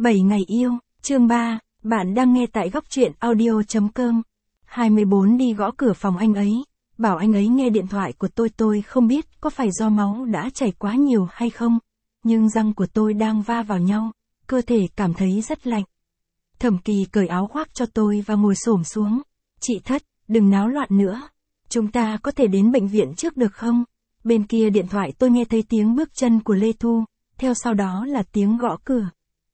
7 ngày yêu, chương 3, bạn đang nghe tại góc truyện audio.com. 24 đi gõ cửa phòng anh ấy, bảo anh ấy nghe điện thoại của tôi không biết có phải do máu đã chảy quá nhiều hay không, nhưng răng của tôi đang va vào nhau, cơ thể cảm thấy rất lạnh. Thẩm Kỳ cởi áo khoác cho tôi và ngồi xổm xuống. Chị Thất, đừng náo loạn nữa. Chúng ta có thể đến bệnh viện trước được không? Bên kia điện thoại tôi nghe thấy tiếng bước chân của Lê Thu, theo sau đó là tiếng gõ cửa.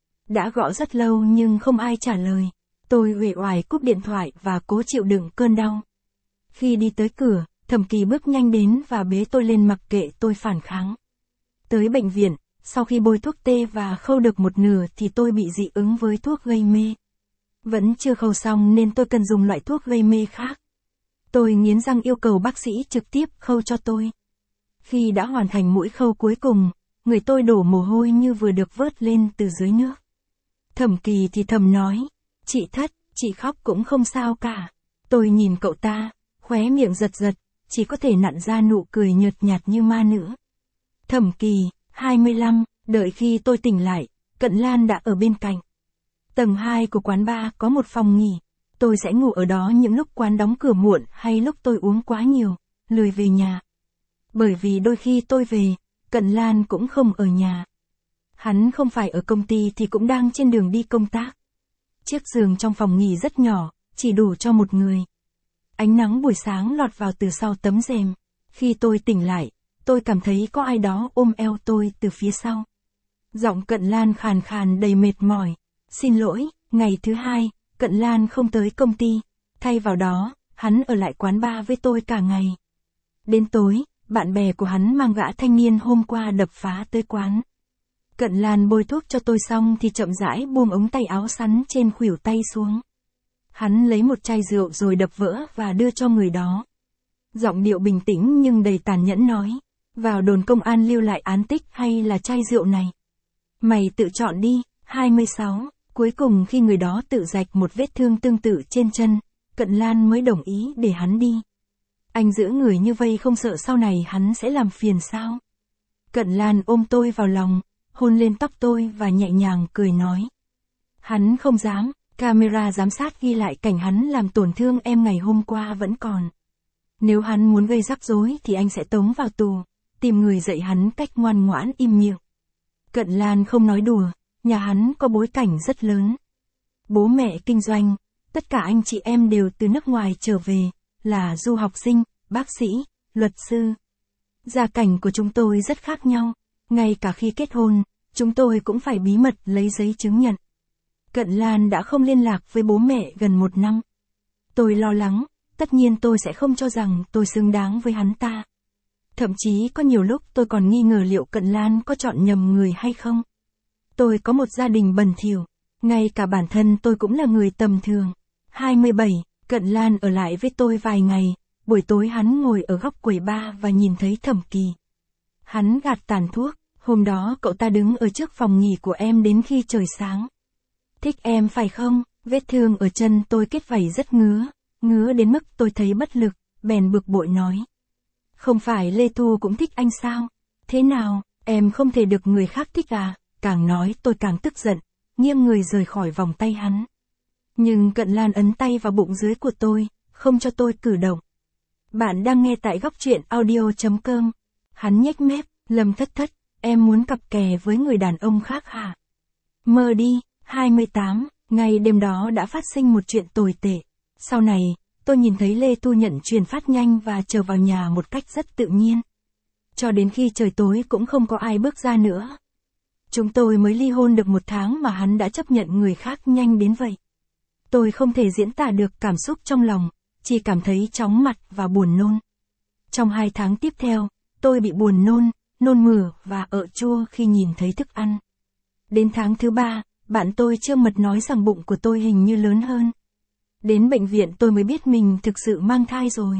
Đã gõ rất lâu nhưng không ai trả lời. Tôi uể oải cúp điện thoại và cố chịu đựng cơn đau. Khi đi tới cửa, Thẩm Kỳ bước nhanh đến và bế tôi lên mặc kệ tôi phản kháng. Tới bệnh viện, sau khi bôi thuốc tê và khâu được một nửa thì tôi bị dị ứng với thuốc gây mê. Vẫn chưa khâu xong nên tôi cần dùng loại thuốc gây mê khác. Tôi nghiến răng yêu cầu bác sĩ trực tiếp khâu cho tôi. Khi đã hoàn thành mũi khâu cuối cùng, người tôi đổ mồ hôi như vừa được vớt lên từ dưới nước. Thẩm Kỳ thì thầm nói, chị Thất, chị khóc cũng không sao cả. Tôi nhìn cậu ta, khóe miệng giật giật, chỉ có thể nặn ra nụ cười nhợt nhạt như ma nữ. Thẩm Kỳ, 25, đợi khi tôi tỉnh lại, Cận Lan đã ở bên cạnh. Tầng 2 của quán bar có một phòng nghỉ, tôi sẽ ngủ ở đó những lúc quán đóng cửa muộn hay lúc tôi uống quá nhiều, lười về nhà. Bởi vì đôi khi tôi về, Cận Lan cũng không ở nhà. Hắn không phải ở công ty thì cũng đang trên đường đi công tác. Chiếc giường trong phòng nghỉ rất nhỏ, chỉ đủ cho một người. Ánh nắng buổi sáng lọt vào từ sau tấm rèm. Khi tôi tỉnh lại, tôi cảm thấy có ai đó ôm eo tôi từ phía sau. Giọng Cận Lan khàn khàn đầy mệt mỏi. Xin lỗi, ngày thứ 2, Cận Lan không tới công ty. Thay vào đó, hắn ở lại quán bar với tôi cả ngày. Đến tối, bạn bè của hắn mang gã thanh niên hôm qua đập phá tới quán. Cận Lan bôi thuốc cho tôi xong thì chậm rãi buông ống tay áo sắn trên khuỷu tay xuống. Hắn lấy một chai rượu rồi đập vỡ và đưa cho người đó. Giọng điệu bình tĩnh nhưng đầy tàn nhẫn nói, vào đồn công an lưu lại án tích hay là chai rượu này? Mày tự chọn đi. 26, cuối cùng khi người đó tự rạch một vết thương tương tự trên chân, Cận Lan mới đồng ý để hắn đi. Anh giữ người như vây không sợ sau này hắn sẽ làm phiền sao? Cận Lan ôm tôi vào lòng, hôn lên tóc tôi và nhẹ nhàng cười nói. Hắn không dám, camera giám sát ghi lại cảnh hắn làm tổn thương em ngày hôm qua vẫn còn. Nếu hắn muốn gây rắc rối thì anh sẽ tống vào tù, tìm người dạy hắn cách ngoan ngoãn im miệng. Cận Lan không nói đùa, nhà hắn có bối cảnh rất lớn. Bố mẹ kinh doanh, tất cả anh chị em đều từ nước ngoài trở về, là du học sinh, bác sĩ, luật sư. Gia cảnh của chúng tôi rất khác nhau, ngay cả khi kết hôn, chúng tôi cũng phải bí mật lấy giấy chứng nhận. Cận Lan đã không liên lạc với bố mẹ gần 1 năm. Tôi lo lắng, tất nhiên tôi sẽ không cho rằng tôi xứng đáng với hắn ta. Thậm chí có nhiều lúc tôi còn nghi ngờ liệu Cận Lan có chọn nhầm người hay không. Tôi có một gia đình bẩn thỉu, ngay cả bản thân tôi cũng là người tầm thường. 27, Cận Lan ở lại với tôi vài ngày, buổi tối hắn ngồi ở góc quầy bar và nhìn thấy Thẩm Kỳ. Hắn gạt tàn thuốc, hôm đó cậu ta đứng ở trước phòng nghỉ của em đến khi trời sáng. Thích em phải không? Vết thương ở chân tôi kết vảy rất ngứa đến mức tôi thấy bất lực, bèn bực bội nói. Không phải Lê Thu cũng thích anh sao? Thế nào, em không thể được người khác thích à? Càng nói tôi càng tức giận, nghiêng người rời khỏi vòng tay hắn. Nhưng Cận Lan ấn tay vào bụng dưới của tôi, không cho tôi cử động. Bạn đang nghe tại góc truyện audio.com. Hắn nhếch mép, Lâm Thất, em muốn cặp kè với người đàn ông khác hả? Mơ đi. 28, ngày đêm đó đã phát sinh một chuyện tồi tệ. Sau này, tôi nhìn thấy Lê Thu nhận truyền phát nhanh và trở vào nhà một cách rất tự nhiên. Cho đến khi trời tối cũng không có ai bước ra nữa. Chúng tôi mới ly hôn được 1 tháng mà hắn đã chấp nhận người khác nhanh đến vậy. Tôi không thể diễn tả được cảm xúc trong lòng, chỉ cảm thấy chóng mặt và buồn nôn. Trong 2 tháng tiếp theo, tôi bị buồn nôn mửa và ợ chua khi nhìn thấy thức ăn. Đến tháng thứ 3, bạn tôi Trương Mật nói rằng bụng của tôi hình như lớn hơn. Đến bệnh viện tôi mới biết mình thực sự mang thai rồi.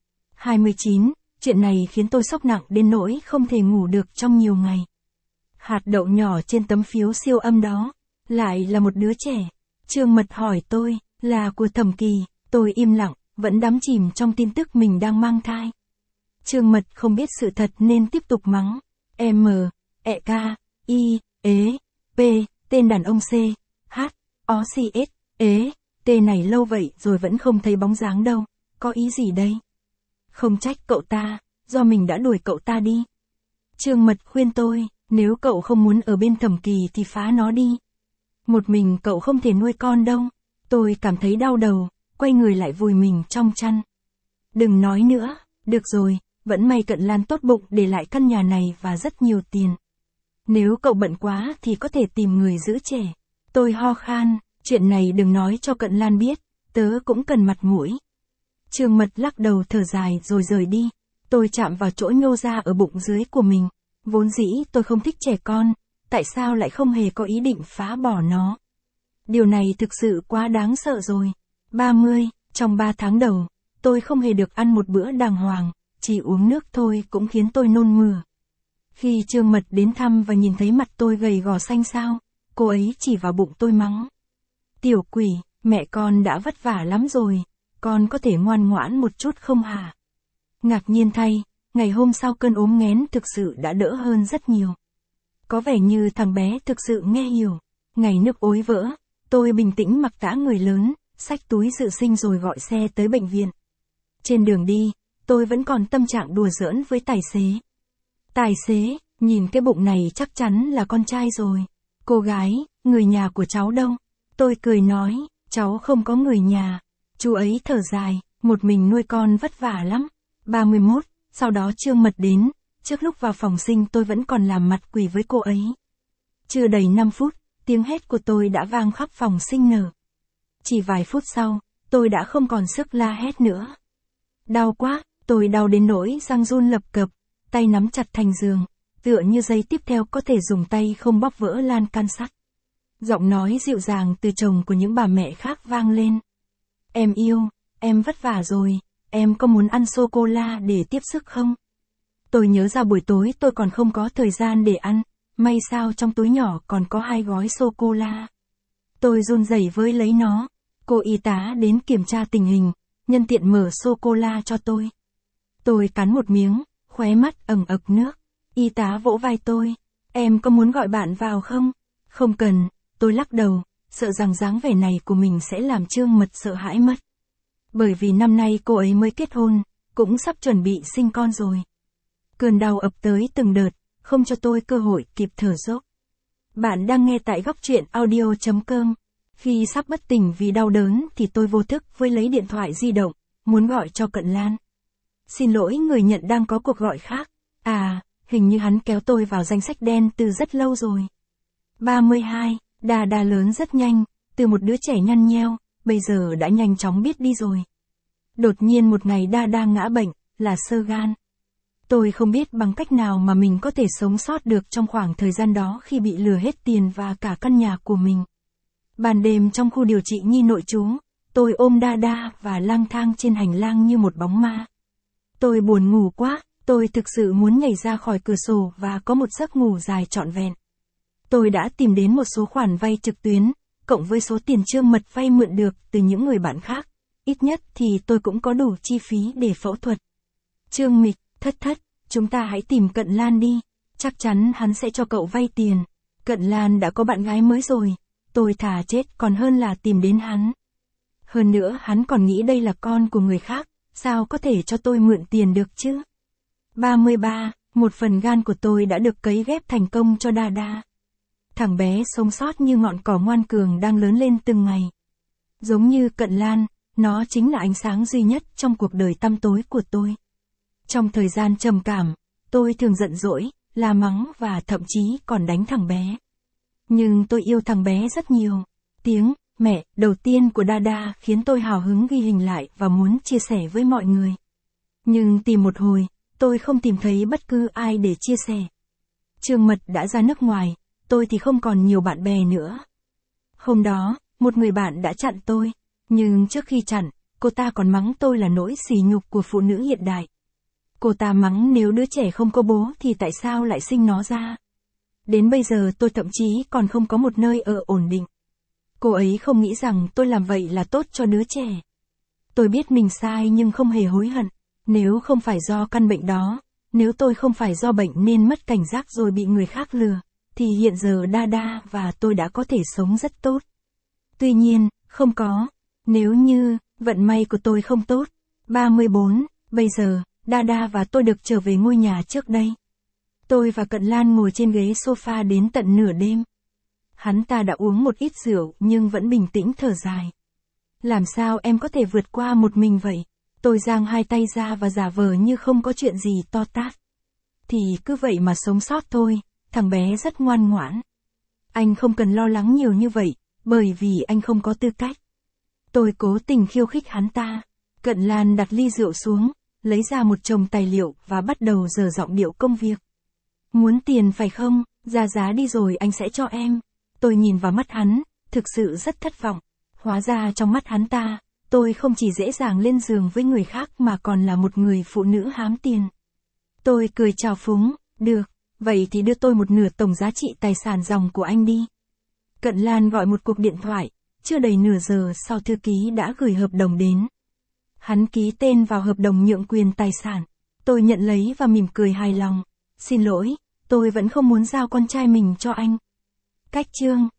29, chuyện này khiến tôi sốc nặng đến nỗi không thể ngủ được trong nhiều ngày. Hạt đậu nhỏ trên tấm phiếu siêu âm đó, lại là một đứa trẻ. Trương Mật hỏi tôi, là của Thẩm Kỳ, tôi im lặng, vẫn đắm chìm trong tin tức mình đang mang thai. Trương Mật không biết sự thật nên tiếp tục mắng. M, E K, I, E, P, tên đàn ông C, H, O, C, S, ế, tên này lâu vậy rồi vẫn không thấy bóng dáng đâu, có ý gì đây? Không trách cậu ta, do mình đã đuổi cậu ta đi. Trương Mật khuyên tôi, nếu cậu không muốn ở bên Thẩm Kỳ thì phá nó đi. Một mình cậu không thể nuôi con đâu. Tôi cảm thấy đau đầu, quay người lại vùi mình trong chăn. Đừng nói nữa, được rồi, vẫn may Cận Lan tốt bụng để lại căn nhà này và rất nhiều tiền. Nếu cậu bận quá thì có thể tìm người giữ trẻ. Tôi ho khan, chuyện này đừng nói cho Cận Lan biết, tớ cũng cần mặt mũi. Trương Mật lắc đầu thở dài rồi rời đi. Tôi chạm vào chỗ nhô ra ở bụng dưới của mình. Vốn dĩ tôi không thích trẻ con, tại sao lại không hề có ý định phá bỏ nó. Điều này thực sự quá đáng sợ rồi. 30, trong 3 tháng đầu, tôi không hề được ăn một bữa đàng hoàng, chỉ uống nước thôi cũng khiến tôi nôn mửa. Khi Trương Mật đến thăm và nhìn thấy mặt tôi gầy gò xanh xao, cô ấy chỉ vào bụng tôi mắng. Tiểu quỷ, mẹ con đã vất vả lắm rồi, con có thể ngoan ngoãn một chút không hả? Ngạc nhiên thay, ngày hôm sau cơn ốm nghén thực sự đã đỡ hơn rất nhiều. Có vẻ như thằng bé thực sự nghe hiểu. Ngày nước ối vỡ, tôi bình tĩnh mặc tã người lớn, xách túi dự sinh rồi gọi xe tới bệnh viện. Trên đường đi, tôi vẫn còn tâm trạng đùa giỡn với tài xế. Tài xế, nhìn cái bụng này chắc chắn là con trai rồi. Cô gái, người nhà của cháu đâu? Tôi cười nói, cháu không có người nhà. Chú ấy thở dài, một mình nuôi con vất vả lắm. 31, sau đó Trương Mật đến, trước lúc vào phòng sinh tôi vẫn còn làm mặt quỷ với cô ấy. Chưa đầy 5 phút, tiếng hét của tôi đã vang khắp phòng sinh nở. Chỉ vài phút sau, tôi đã không còn sức la hét nữa. Đau quá, tôi đau đến nỗi răng run lập cập, tay nắm chặt thành giường, tựa như giây tiếp theo có thể dùng tay không bóp vỡ lan can sắt. Giọng nói dịu dàng từ chồng của những bà mẹ khác vang lên. Em yêu, em vất vả rồi, em có muốn ăn sô-cô-la để tiếp sức không? Tôi nhớ ra buổi tối tôi còn không có thời gian để ăn, may sao trong túi nhỏ còn có 2 gói sô-cô-la. Tôi run rẩy với lấy nó, cô y tá đến kiểm tra tình hình, nhân tiện mở sô-cô-la cho tôi. Tôi cắn một miếng, khóe mắt ẩn ực nước, y tá vỗ vai tôi, em có muốn gọi bạn vào không? Không cần, tôi lắc đầu, sợ rằng dáng vẻ này của mình sẽ làm Trương Mật sợ hãi mất. Bởi vì năm nay cô ấy mới kết hôn, cũng sắp chuẩn bị sinh con rồi. Cơn đau ập tới từng đợt, không cho tôi cơ hội kịp thở dốc. Bạn đang nghe tại góc truyện audio.com. Khi sắp bất tỉnh vì đau đớn thì tôi vô thức với lấy điện thoại di động, muốn gọi cho Cận Lan. Xin lỗi, người nhận đang có cuộc gọi khác. À, hình như hắn kéo tôi vào danh sách đen từ rất lâu rồi. 32, Đà lớn rất nhanh, từ một đứa trẻ nhăn nheo, bây giờ đã nhanh chóng biết đi rồi. Đột nhiên một ngày Đa ngã bệnh, là xơ gan. Tôi không biết bằng cách nào mà mình có thể sống sót được trong khoảng thời gian đó khi bị lừa hết tiền và cả căn nhà của mình. Ban đêm trong khu điều trị nhi nội trú, tôi ôm Đa và lang thang trên hành lang như một bóng ma. Tôi buồn ngủ quá, tôi thực sự muốn nhảy ra khỏi cửa sổ và có một giấc ngủ dài trọn vẹn. Tôi đã tìm đến một số khoản vay trực tuyến, cộng với số tiền Trương Mật vay mượn được từ những người bạn khác. Ít nhất thì tôi cũng có đủ chi phí để phẫu thuật. Trương Mịch, thất, chúng ta hãy tìm Cận Lan đi. Chắc chắn hắn sẽ cho cậu vay tiền. Cận Lan đã có bạn gái mới rồi. Tôi thà chết còn hơn là tìm đến hắn. Hơn nữa hắn còn nghĩ đây là con của người khác. Sao có thể cho tôi mượn tiền được chứ? 33, một phần gan của tôi đã được cấy ghép thành công cho Đa. Thằng bé sống sót như ngọn cỏ ngoan cường đang lớn lên từng ngày. Giống như Cận Lan, nó chính là ánh sáng duy nhất trong cuộc đời tăm tối của tôi. Trong thời gian trầm cảm, tôi thường giận dỗi, la mắng và thậm chí còn đánh thằng bé. Nhưng tôi yêu thằng bé rất nhiều. Tiếng mẹ đầu tiên của Đa khiến tôi hào hứng ghi hình lại và muốn chia sẻ với mọi người. Nhưng tìm một hồi, tôi không tìm thấy bất cứ ai để chia sẻ. Trương Mật đã ra nước ngoài, tôi thì không còn nhiều bạn bè nữa. Hôm đó, một người bạn đã chặn tôi, nhưng trước khi chặn, cô ta còn mắng tôi là nỗi sỉ nhục của phụ nữ hiện đại. Cô ta mắng nếu đứa trẻ không có bố thì tại sao lại sinh nó ra. Đến bây giờ tôi thậm chí còn không có một nơi ở ổn định. Cô ấy không nghĩ rằng tôi làm vậy là tốt cho đứa trẻ. Tôi biết mình sai nhưng không hề hối hận. Nếu không phải do căn bệnh đó, nếu tôi không phải do bệnh nên mất cảnh giác rồi bị người khác lừa, thì hiện giờ Dada và tôi đã có thể sống rất tốt. Tuy nhiên, không có. Nếu như, vận may của tôi không tốt. 34, bây giờ, Dada và tôi được trở về ngôi nhà trước đây. Tôi và Cận Lan ngồi trên ghế sofa đến tận nửa đêm. Hắn ta đã uống một ít rượu nhưng vẫn bình tĩnh thở dài. Làm sao em có thể vượt qua một mình vậy? Tôi giang hai tay ra và giả vờ như không có chuyện gì to tát. Thì cứ vậy mà sống sót thôi, thằng bé rất ngoan ngoãn. Anh không cần lo lắng nhiều như vậy, bởi vì anh không có tư cách. Tôi cố tình khiêu khích hắn ta. Cận Lan đặt ly rượu xuống, lấy ra một chồng tài liệu và bắt đầu dở giọng điệu công việc. Muốn tiền phải không? Ra giá đi rồi anh sẽ cho em. Tôi nhìn vào mắt hắn, thực sự rất thất vọng. Hóa ra trong mắt hắn ta, tôi không chỉ dễ dàng lên giường với người khác mà còn là một người phụ nữ hám tiền. Tôi cười chào phúng, được, vậy thì đưa tôi một nửa tổng giá trị tài sản ròng của anh đi. Cận Lan gọi một cuộc điện thoại, chưa đầy nửa giờ sau thư ký đã gửi hợp đồng đến. Hắn ký tên vào hợp đồng nhượng quyền tài sản. Tôi nhận lấy và mỉm cười hài lòng. Xin lỗi, tôi vẫn không muốn giao con trai mình cho anh. Cách chương